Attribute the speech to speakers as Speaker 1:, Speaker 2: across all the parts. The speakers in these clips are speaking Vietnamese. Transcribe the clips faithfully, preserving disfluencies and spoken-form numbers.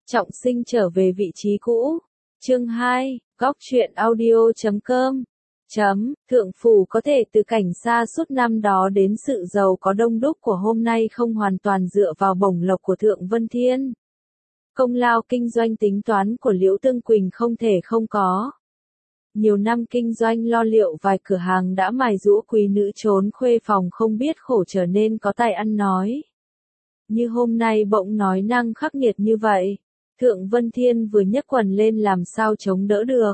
Speaker 1: Trọng sinh trở về vị trí cũ. Chương hai, góc truyện audio chấm com. Chấm, thượng phủ có thể từ cảnh xa suốt năm đó đến sự giàu có đông đúc của hôm nay không hoàn toàn dựa vào bổng lộc của Thượng Vân Thiên. Công lao kinh doanh tính toán của Liễu Tương Quỳnh không thể không có. Nhiều năm kinh doanh lo liệu vài cửa hàng đã mài giũa quý nữ trốn khuê phòng không biết khổ trở nên có tài ăn nói. Như hôm nay bỗng nói năng khắc nghiệt như vậy, Thượng Vân Thiên vừa nhấc quần lên làm sao chống đỡ được.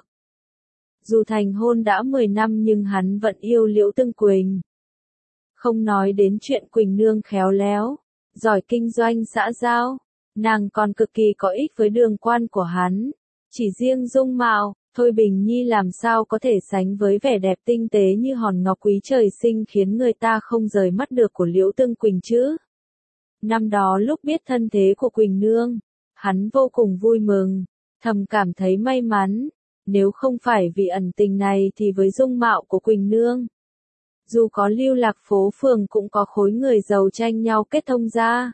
Speaker 1: Dù thành hôn đã mười năm nhưng hắn vẫn yêu Liễu Tương Quỳnh. Không nói đến chuyện Quỳnh nương khéo léo, giỏi kinh doanh xã giao, nàng còn cực kỳ có ích với đường quan của hắn. Chỉ riêng dung mạo, Thôi Bình Nhi làm sao có thể sánh với vẻ đẹp tinh tế như hòn ngọc quý trời sinh khiến người ta không rời mắt được của Liễu Tương Quỳnh chứ. Năm đó lúc biết thân thế của Quỳnh nương, hắn vô cùng vui mừng, thầm cảm thấy may mắn, nếu không phải vì ẩn tình này thì với dung mạo của Quỳnh nương, dù có lưu lạc phố phường cũng có khối người giàu tranh nhau kết thông ra.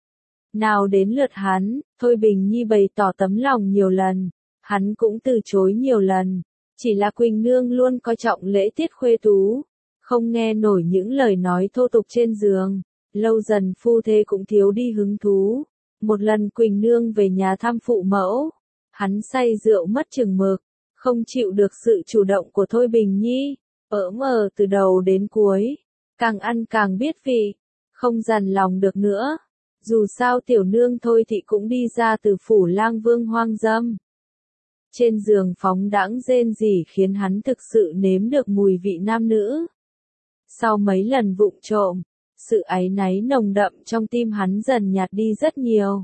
Speaker 1: Nào đến lượt hắn, Thôi Bình Nhi bày tỏ tấm lòng nhiều lần, hắn cũng từ chối nhiều lần, chỉ là Quỳnh nương luôn coi trọng lễ tiết khuê tú, không nghe nổi những lời nói thô tục trên giường, lâu dần phu thê cũng thiếu đi hứng thú. Một lần Quỳnh nương về nhà thăm phụ mẫu, hắn say rượu mất chừng mực, không chịu được sự chủ động của Thôi Bình Nhi, ỡ mờ từ đầu đến cuối, càng ăn càng biết vị, không dằn lòng được nữa. Dù sao tiểu nương thôi thì cũng đi ra từ phủ lang vương hoang dâm. Trên giường phóng đãng rên rỉ khiến hắn thực sự nếm được mùi vị nam nữ. Sau mấy lần vụng trộm, sự áy náy nồng đậm trong tim hắn dần nhạt đi rất nhiều.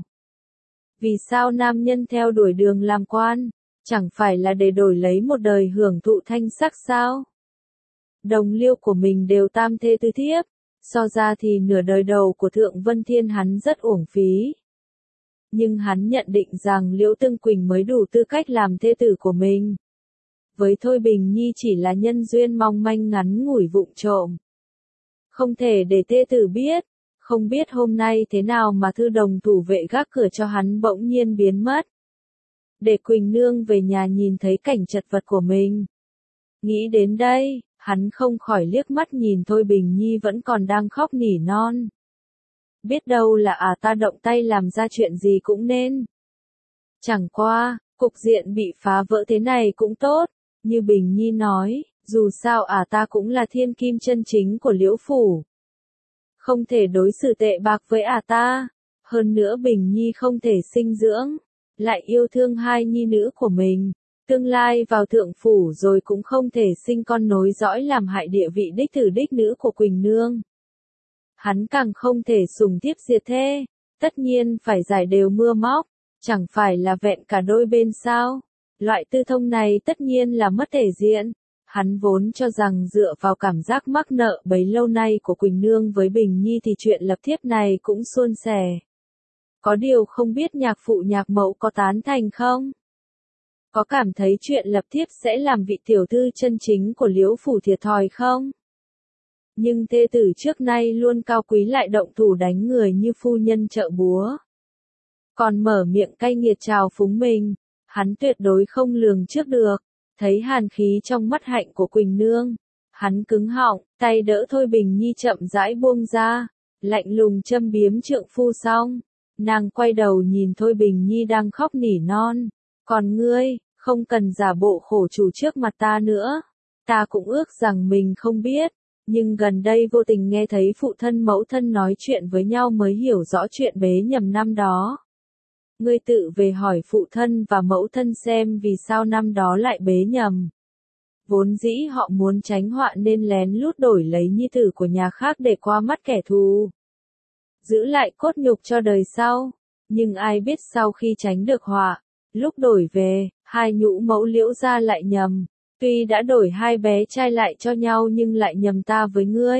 Speaker 1: Vì sao nam nhân theo đuổi đường làm quan, chẳng phải là để đổi lấy một đời hưởng thụ thanh sắc sao? Đồng liêu của mình đều tam thê tư thiếp, so ra thì nửa đời đầu của Thượng Vân Thiên hắn rất uổng phí. Nhưng hắn nhận định rằng Liễu Tương Quỳnh mới đủ tư cách làm thê tử của mình. Với Thôi Bình Nhi chỉ là nhân duyên mong manh ngắn ngủi vụng trộm. Không thể để thê tử biết, không biết hôm nay thế nào mà thư đồng thủ vệ gác cửa cho hắn bỗng nhiên biến mất. Để Quỳnh nương về nhà nhìn thấy cảnh chật vật của mình. Nghĩ đến đây, hắn không khỏi liếc mắt nhìn Thôi Bình Nhi vẫn còn đang khóc nỉ non. Biết đâu là à ta động tay làm ra chuyện gì cũng nên. Chẳng qua, cục diện bị phá vỡ thế này cũng tốt, như Bình Nhi nói, dù sao à ta cũng là thiên kim chân chính của Liễu Phủ. Không thể đối xử tệ bạc với à ta, hơn nữa Bình Nhi không thể sinh dưỡng, lại yêu thương hai nhi nữ của mình, tương lai vào thượng phủ rồi cũng không thể sinh con nối dõi làm hại địa vị đích tử đích nữ của Quỳnh nương. Hắn càng không thể sủng thiếp diệt thê, tất nhiên phải giải đều mưa móc, chẳng phải là vẹn cả đôi bên sao. Loại tư thông này tất nhiên là mất thể diện. Hắn vốn cho rằng dựa vào cảm giác mắc nợ bấy lâu nay của Quỳnh nương với Bình Nhi thì chuyện lập thiếp này cũng suôn sẻ. Có điều không biết nhạc phụ nhạc mẫu có tán thành không? Có cảm thấy chuyện lập thiếp sẽ làm vị tiểu thư chân chính của Liễu Phủ thiệt thòi không? Nhưng thê tử trước nay luôn cao quý lại động thủ đánh người như phu nhân chợ búa. Còn mở miệng cay nghiệt trào phúng mình, hắn tuyệt đối không lường trước được. Thấy hàn khí trong mắt hạnh của Quỳnh nương, hắn cứng họng, tay đỡ Thôi Bình Nhi chậm rãi buông ra, lạnh lùng châm biếm trượng phu xong, nàng quay đầu nhìn Thôi Bình Nhi đang khóc nỉ non, còn ngươi, không cần giả bộ khổ chủ trước mặt ta nữa, ta cũng ước rằng mình không biết, nhưng gần đây vô tình nghe thấy phụ thân mẫu thân nói chuyện với nhau mới hiểu rõ chuyện bế nhầm năm đó. Ngươi tự về hỏi phụ thân và mẫu thân xem vì sao năm đó lại bế nhầm. Vốn dĩ họ muốn tránh họa nên lén lút đổi lấy nhi tử của nhà khác để qua mắt kẻ thù. Giữ lại cốt nhục cho đời sau. Nhưng ai biết sau khi tránh được họa, lúc đổi về, hai nhũ mẫu Liễu gia lại nhầm. Tuy đã đổi hai bé trai lại cho nhau nhưng lại nhầm ta với ngươi.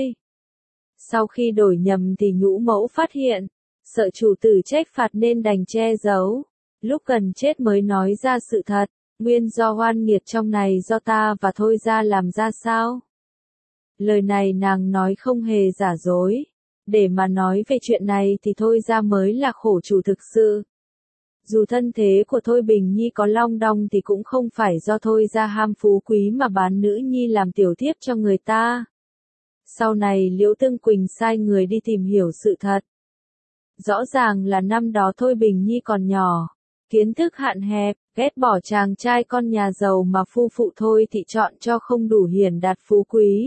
Speaker 1: Sau khi đổi nhầm thì nhũ mẫu phát hiện. Sợ chủ tử trách phạt nên đành che giấu, lúc gần chết mới nói ra sự thật, nguyên do oan nghiệt trong này do ta và Thôi gia làm ra sao? Lời này nàng nói không hề giả dối, để mà nói về chuyện này thì Thôi gia mới là khổ chủ thực sự. Dù thân thế của Thôi Bình Nhi có long đong thì cũng không phải do Thôi ra ham phú quý mà bán nữ nhi làm tiểu thiếp cho người ta. Sau này Liễu Tương Quỳnh sai người đi tìm hiểu sự thật. Rõ ràng là năm đó Thôi Bình Nhi còn nhỏ, kiến thức hạn hẹp, ghét bỏ chàng trai con nhà giàu mà phu phụ Thôi Thị chọn cho không đủ hiển đạt phú quý.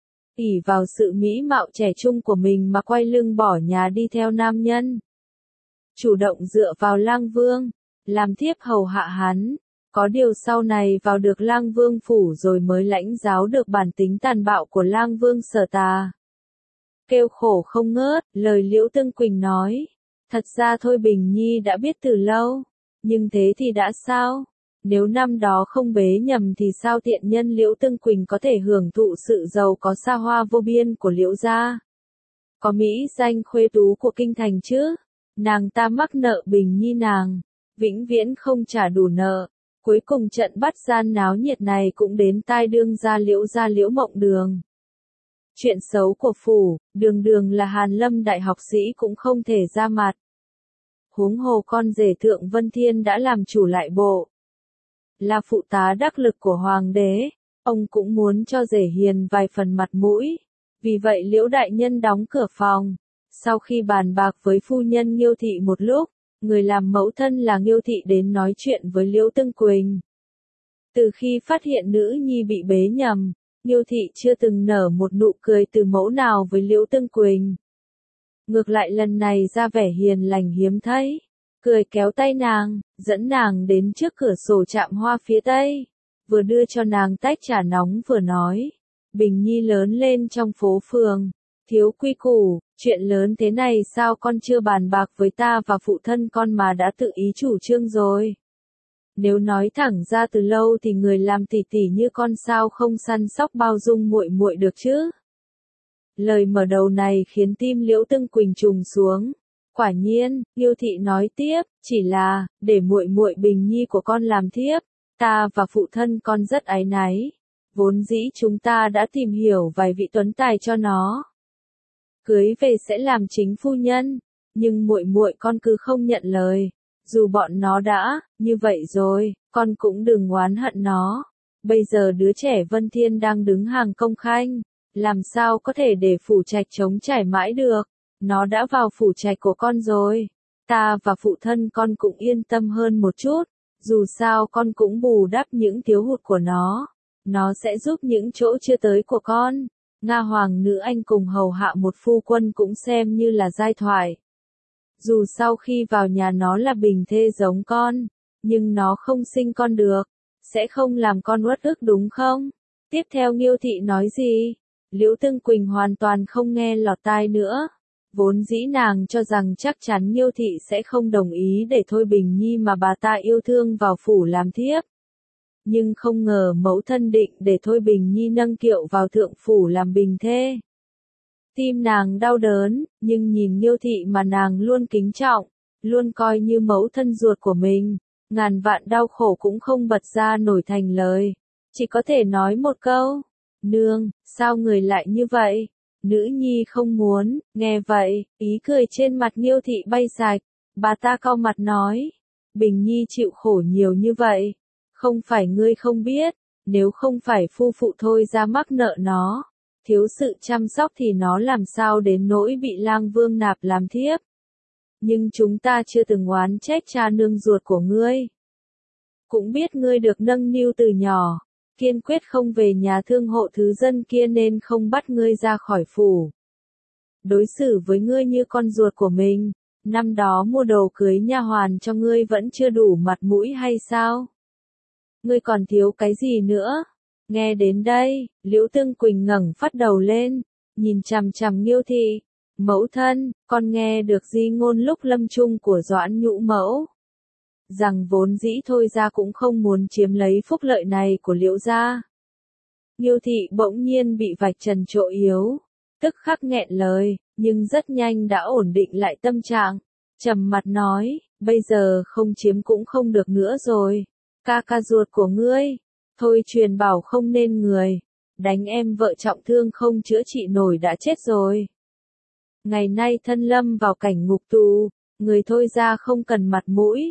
Speaker 1: ỷ vào sự mỹ mạo trẻ trung của mình mà quay lưng bỏ nhà đi theo nam nhân. Chủ động dựa vào Lang Vương, làm thiếp hầu hạ hắn. Có điều sau này vào được Lang Vương phủ rồi mới lãnh giáo được bản tính tàn bạo của Lang Vương Sở Tà. Kêu khổ không ngớt, lời Liễu Tương Quỳnh nói. Thật ra Thôi Bình Nhi đã biết từ lâu, nhưng thế thì đã sao? Nếu năm đó không bế nhầm thì sao tiện nhân Liễu Tương Quỳnh có thể hưởng thụ sự giàu có xa hoa vô biên của Liễu gia? Có mỹ danh khuê tú của kinh thành chứ? Nàng ta mắc nợ Bình Nhi nàng, vĩnh viễn không trả đủ nợ. Cuối cùng trận bắt gian náo nhiệt này cũng đến tai đương gia Liễu gia Liễu Mộng Đường. Chuyện xấu của phủ, đường đường là Hàn Lâm đại học sĩ cũng không thể ra mặt. Huống hồ con rể Thượng Vân Thiên đã làm chủ lại bộ. Là phụ tá đắc lực của hoàng đế, ông cũng muốn cho rể hiền vài phần mặt mũi. Vì vậy Liễu đại nhân đóng cửa phòng. Sau khi bàn bạc với phu nhân Nghiêu Thị một lúc, người làm mẫu thân là Nghiêu Thị đến nói chuyện với Liễu Tương Quỳnh. Từ khi phát hiện nữ nhi bị bế nhầm, Nghiêu Thị chưa từng nở một nụ cười từ mẫu nào với Liễu Tương Quỳnh. Ngược lại lần này ra vẻ hiền lành hiếm thấy, cười kéo tay nàng, dẫn nàng đến trước cửa sổ trạm hoa phía tây, vừa đưa cho nàng tách trà nóng vừa nói, Bình Nhi lớn lên trong phố phường, thiếu quy củ, chuyện lớn thế này sao con chưa bàn bạc với ta và phụ thân con mà đã tự ý chủ trương rồi. Nếu nói thẳng ra từ lâu thì người làm tỷ tỷ như con sao không săn sóc bao dung muội muội được chứ? Lời mở đầu này khiến tim Liễu Tương Quỳnh trùng xuống. Quả nhiên, Nghiêu Thị nói tiếp, chỉ là để muội muội Bình Nhi của con làm thiếp, ta và phụ thân con rất áy náy. Vốn dĩ chúng ta đã tìm hiểu vài vị tuấn tài cho nó. Cưới về sẽ làm chính phu nhân, nhưng muội muội con cứ không nhận lời. Dù bọn nó đã như vậy rồi, con cũng đừng oán hận nó. Bây giờ đứa trẻ Vân Thiên đang đứng hàng công khanh, làm sao có thể để phủ trạch trống trải mãi được. Nó đã vào phủ trạch của con rồi, ta và phụ thân con cũng yên tâm hơn một chút. Dù sao con cũng bù đắp những thiếu hụt của nó, nó sẽ giúp những chỗ chưa tới của con. Nga hoàng nữ anh cùng hầu hạ một phu quân cũng xem như là giai thoại. Dù sau khi vào nhà nó là bình thê giống con, nhưng nó không sinh con được, sẽ không làm con uất ức đúng không? Tiếp theo Nghiêu Thị nói gì? Liễu Tương Quỳnh hoàn toàn không nghe lọt tai nữa. Vốn dĩ nàng cho rằng chắc chắn Nghiêu Thị sẽ không đồng ý để Thôi Bình Nhi mà bà ta yêu thương vào phủ làm thiếp. Nhưng không ngờ mẫu thân định để Thôi Bình Nhi nâng kiệu vào thượng phủ làm bình thê. Tim nàng đau đớn, nhưng nhìn Nghiêu Thị mà nàng luôn kính trọng, luôn coi như mẫu thân ruột của mình, ngàn vạn đau khổ cũng không bật ra nổi thành lời, chỉ có thể nói một câu, nương, sao người lại như vậy? Nữ nhi không muốn, nghe vậy, ý cười trên mặt Nghiêu Thị bay sạch, bà ta cau mặt nói, Bình Nhi chịu khổ nhiều như vậy, không phải ngươi không biết, nếu không phải phu phụ Thôi ra mắc nợ nó. Thiếu sự chăm sóc thì nó làm sao đến nỗi bị Lang Vương nạp làm thiếp. Nhưng chúng ta chưa từng oán trách cha nương ruột của ngươi. Cũng biết ngươi được nâng niu từ nhỏ, kiên quyết không về nhà thương hộ thứ dân kia nên không bắt ngươi ra khỏi phủ. Đối xử với ngươi như con ruột của mình, năm đó mua đồ cưới nha hoàn cho ngươi vẫn chưa đủ mặt mũi hay sao? Ngươi còn thiếu cái gì nữa? Nghe đến đây, Liễu Tương Quỳnh ngẩng phát đầu lên, nhìn chằm chằm Nghiêu Thị. Mẫu thân, con nghe được di ngôn lúc lâm chung của Doãn Nhũ mẫu. Rằng vốn dĩ Thôi ra cũng không muốn chiếm lấy phúc lợi này của Liễu gia. Nghiêu Thị bỗng nhiên bị vạch trần chỗ yếu, tức khắc nghẹn lời, nhưng rất nhanh đã ổn định lại tâm trạng. Trầm mặt nói, bây giờ không chiếm cũng không được nữa rồi. Ca ca ruột của ngươi. Thôi truyền bảo không nên người, đánh em vợ trọng thương không chữa trị nổi đã chết rồi. Ngày nay thân lâm vào cảnh ngục tù, người Thôi ra không cần mặt mũi,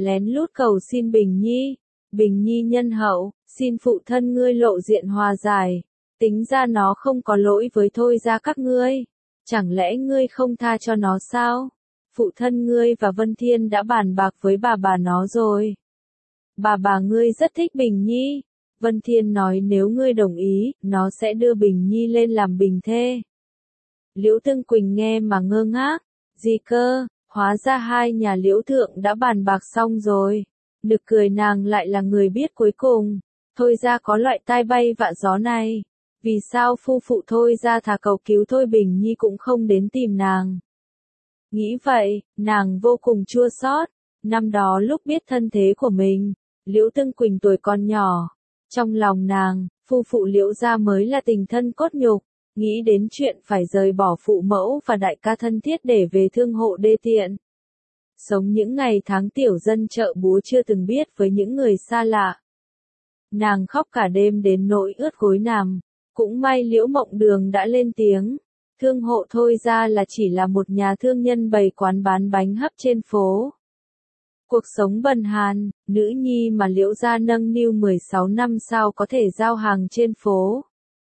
Speaker 1: lén lút cầu xin Bình Nhi. Bình Nhi nhân hậu, xin phụ thân ngươi lộ diện hòa giải. Tính ra nó không có lỗi với Thôi gia các ngươi. Chẳng lẽ ngươi không tha cho nó sao? Phụ thân ngươi và Vân Thiên đã bàn bạc với bà bà nó rồi. Bà bà ngươi rất thích Bình Nhi. Vân Thiên nói nếu ngươi đồng ý, nó sẽ đưa Bình Nhi lên làm bình thê. Liễu Tương Quỳnh nghe mà ngơ ngác. Gì cơ, hóa ra hai nhà Liễu thượng đã bàn bạc xong rồi. Nực cười nàng lại là người biết cuối cùng. Thôi ra có loại tai bay vạ gió này. Vì sao phu phụ Thôi ra thà cầu cứu Thôi Bình Nhi cũng không đến tìm nàng. Nghĩ vậy, nàng vô cùng chua xót. Năm đó lúc biết thân thế của mình, Liễu Tương Quỳnh tuổi còn nhỏ. Trong lòng nàng, phu phụ Liễu gia mới là tình thân cốt nhục. Nghĩ đến chuyện phải rời bỏ phụ mẫu và đại ca thân thiết để về thương hộ đê tiện. Sống những ngày tháng tiểu dân chợ búa chưa từng biết với những người xa lạ. Nàng khóc cả đêm đến nỗi ướt gối nằm. Cũng may Liễu Mộng Đường đã lên tiếng. Thương hộ Thôi ra là chỉ là một nhà thương nhân bày quán bán bánh hấp trên phố. Cuộc sống bần hàn, nữ nhi mà Liễu gia nâng niu mười sáu năm sao có thể giao hàng trên phố.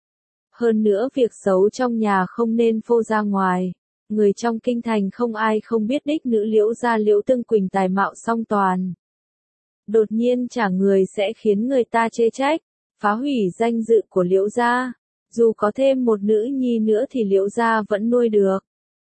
Speaker 1: Hơn nữa việc xấu trong nhà không nên phô ra ngoài. Người trong kinh thành không ai không biết đích nữ Liễu gia Liễu Tương Quỳnh tài mạo song toàn. Đột nhiên trả người sẽ khiến người ta chê trách, phá hủy danh dự của Liễu gia. Dù có thêm một nữ nhi nữa thì Liễu gia vẫn nuôi được.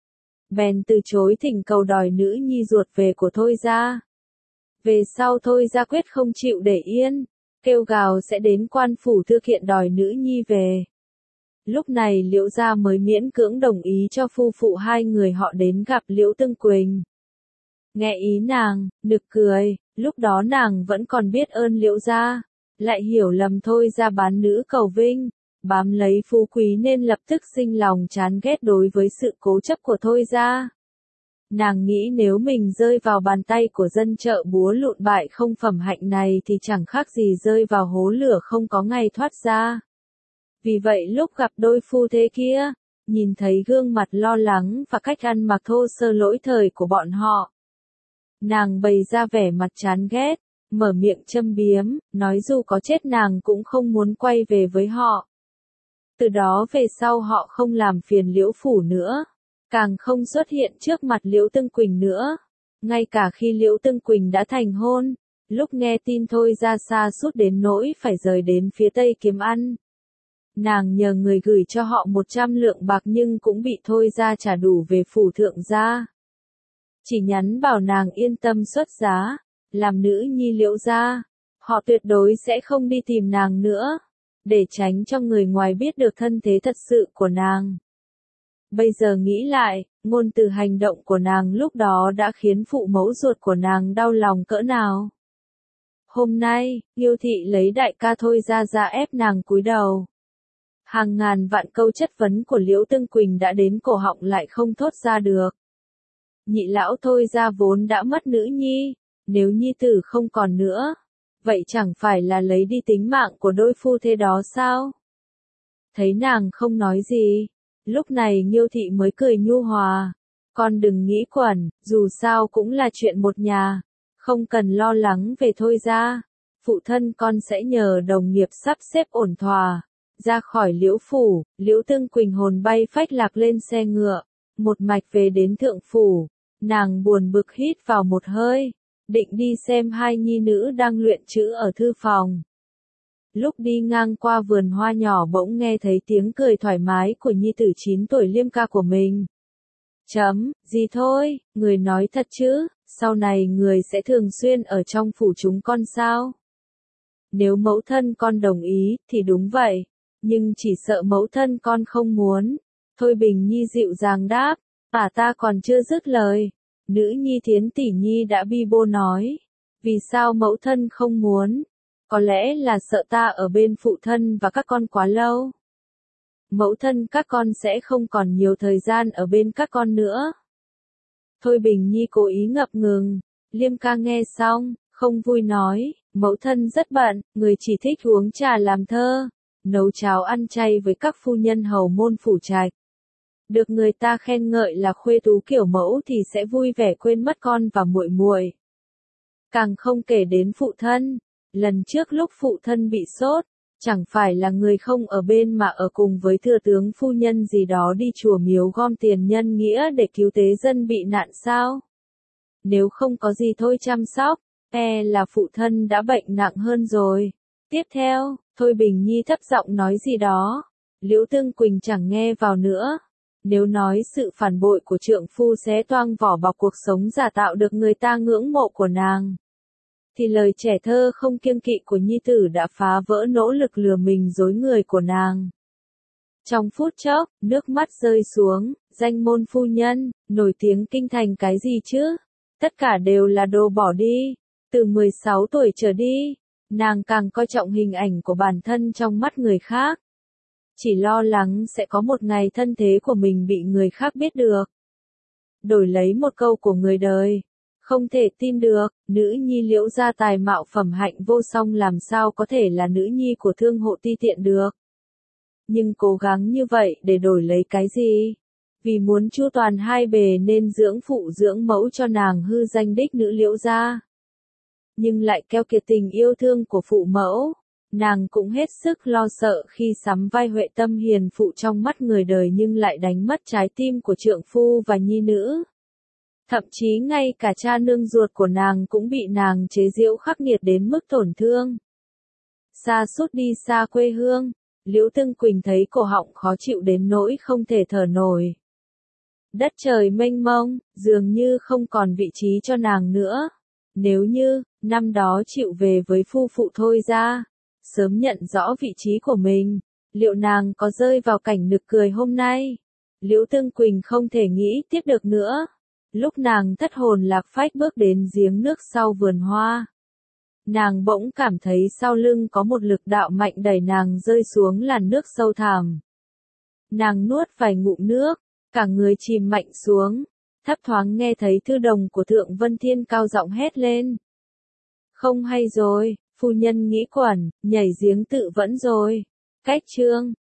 Speaker 1: Bèn từ chối thỉnh cầu đòi nữ nhi ruột về của Thôi gia. Về sau Thôi gia quyết không chịu để yên, kêu gào sẽ đến quan phủ thư kiện đòi nữ nhi về. Lúc này Liễu gia mới miễn cưỡng đồng ý cho phu phụ hai người họ đến gặp Liễu Tương Quỳnh. Nghe ý nàng, nực cười, lúc đó nàng vẫn còn biết ơn Liễu gia, lại hiểu lầm Thôi gia bán nữ cầu vinh, bám lấy phú quý nên lập tức sinh lòng chán ghét đối với sự cố chấp của Thôi gia. Nàng nghĩ nếu mình rơi vào bàn tay của dân chợ búa lụn bại không phẩm hạnh này thì chẳng khác gì rơi vào hố lửa không có ngày thoát ra. Vì vậy lúc gặp đôi phu thế kia, nhìn thấy gương mặt lo lắng và cách ăn mặc thô sơ lỗi thời của bọn họ, nàng bày ra vẻ mặt chán ghét, mở miệng châm biếm, nói dù có chết nàng cũng không muốn quay về với họ. Từ đó về sau họ không làm phiền Liễu phủ nữa, càng không xuất hiện trước mặt Liễu Tương Quỳnh nữa. Ngay cả khi Liễu Tương Quỳnh đã thành hôn, lúc nghe tin Thôi ra xa sút đến nỗi phải rời đến phía Tây kiếm ăn. Nàng nhờ người gửi cho họ một trăm lượng bạc nhưng cũng bị Thôi ra trả đủ về phủ thượng gia. Chỉ nhắn bảo nàng yên tâm xuất giá, làm nữ nhi Liễu gia, họ tuyệt đối sẽ không đi tìm nàng nữa, để tránh cho người ngoài biết được thân thế thật sự của nàng. Bây giờ nghĩ lại, ngôn từ hành động của nàng lúc đó đã khiến phụ mẫu ruột của nàng đau lòng cỡ nào. Hôm nay, Nghiêu thị lấy đại ca Thôi ra ra ép nàng cúi đầu. Hàng ngàn vạn câu chất vấn của Liễu Tương Quỳnh đã đến cổ họng lại không thốt ra được. Nhị lão Thôi ra vốn đã mất nữ nhi, nếu nhi tử không còn nữa, vậy chẳng phải là lấy đi tính mạng của đôi phu thê đó sao? Thấy nàng không nói gì, lúc này Nghiêu thị mới cười nhu hòa. Con đừng nghĩ quẩn, dù sao cũng là chuyện một nhà, không cần lo lắng về Thôi ra. Phụ thân con sẽ nhờ đồng nghiệp sắp xếp ổn thỏa. Ra khỏi Liễu phủ, Liễu Tương Quỳnh hồn bay phách lạc lên xe ngựa, một mạch về đến thượng phủ. Nàng buồn bực hít vào một hơi, định đi xem hai nhi nữ đang luyện chữ ở thư phòng. Lúc đi ngang qua vườn hoa nhỏ bỗng nghe thấy tiếng cười thoải mái của nhi tử chín tuổi Liêm ca của mình. Chấm, gì thôi, người nói thật chứ, sau này người sẽ thường xuyên ở trong phủ chúng con sao? Nếu mẫu thân con đồng ý, thì đúng vậy, nhưng chỉ sợ mẫu thân con không muốn. Thôi Bình Nhi dịu dàng đáp, à ta còn chưa dứt lời. Nữ nhi Thiến tỷ nhi đã bi bô nói, vì sao mẫu thân không muốn? Có lẽ là sợ ta ở bên phụ thân và các con quá lâu. Mẫu thân các con sẽ không còn nhiều thời gian ở bên các con nữa. Thôi Bình Nhi cố ý ngập ngừng. Liêm ca nghe xong, không vui nói, mẫu thân rất bận, người chỉ thích uống trà làm thơ, nấu cháo ăn chay với các phu nhân hầu môn phủ trạch. Được người ta khen ngợi là khuê tú kiểu mẫu thì sẽ vui vẻ quên mất con và muội muội. Càng không kể đến phụ thân. Lần trước lúc phụ thân bị sốt, chẳng phải là người không ở bên mà ở cùng với thừa tướng phu nhân gì đó đi chùa miếu gom tiền nhân nghĩa để cứu tế dân bị nạn sao? Nếu không có gì thôi chăm sóc, e là phụ thân đã bệnh nặng hơn rồi. Tiếp theo, Thôi Bình Nhi thấp giọng nói gì đó. Liễu Tương Quỳnh chẳng nghe vào nữa. Nếu nói sự phản bội của trượng phu xé toang vỏ bọc cuộc sống giả tạo được người ta ngưỡng mộ của nàng, thì lời trẻ thơ không kiêng kỵ của nhi tử đã phá vỡ nỗ lực lừa mình dối người của nàng. Trong phút chốc, nước mắt rơi xuống, danh môn phu nhân, nổi tiếng kinh thành cái gì chứ? Tất cả đều là đồ bỏ đi. Từ mười sáu tuổi trở đi, nàng càng coi trọng hình ảnh của bản thân trong mắt người khác. Chỉ lo lắng sẽ có một ngày thân thế của mình bị người khác biết được. Đổi lấy một câu của người đời. Không thể tin được, nữ nhi Liễu gia tài mạo phẩm hạnh vô song làm sao có thể là nữ nhi của thương hộ ti tiện được. Nhưng cố gắng như vậy để đổi lấy cái gì? Vì muốn chu toàn hai bề nên dưỡng phụ dưỡng mẫu cho nàng hư danh đích nữ Liễu gia. Nhưng lại keo kiệt tình yêu thương của phụ mẫu. Nàng cũng hết sức lo sợ khi sắm vai Huệ Tâm hiền phụ trong mắt người đời nhưng lại đánh mất trái tim của trượng phu và nhi nữ. Thậm chí ngay cả cha nương ruột của nàng cũng bị nàng chế giễu khắc nghiệt đến mức tổn thương. Xa sút đi xa quê hương, Liễu Tương Quỳnh thấy cổ họng khó chịu đến nỗi không thể thở nổi. Đất trời mênh mông, dường như không còn vị trí cho nàng nữa. Nếu như, năm đó chịu về với phu phụ Thôi ra, sớm nhận rõ vị trí của mình, liệu nàng có rơi vào cảnh nực cười hôm nay? Liễu Tương Quỳnh không thể nghĩ tiếp được nữa. Lúc nàng thất hồn lạc phách bước đến giếng nước sau vườn hoa, nàng bỗng cảm thấy sau lưng có một lực đạo mạnh đẩy nàng rơi xuống làn nước sâu thẳm. Nàng nuốt vài ngụm nước, cả người chìm mạnh xuống, thấp thoáng nghe thấy thư đồng của Thượng Vân Thiên cao giọng hét lên. Không hay rồi, phu nhân nghĩ quẩn, nhảy giếng tự vẫn rồi. Cách chương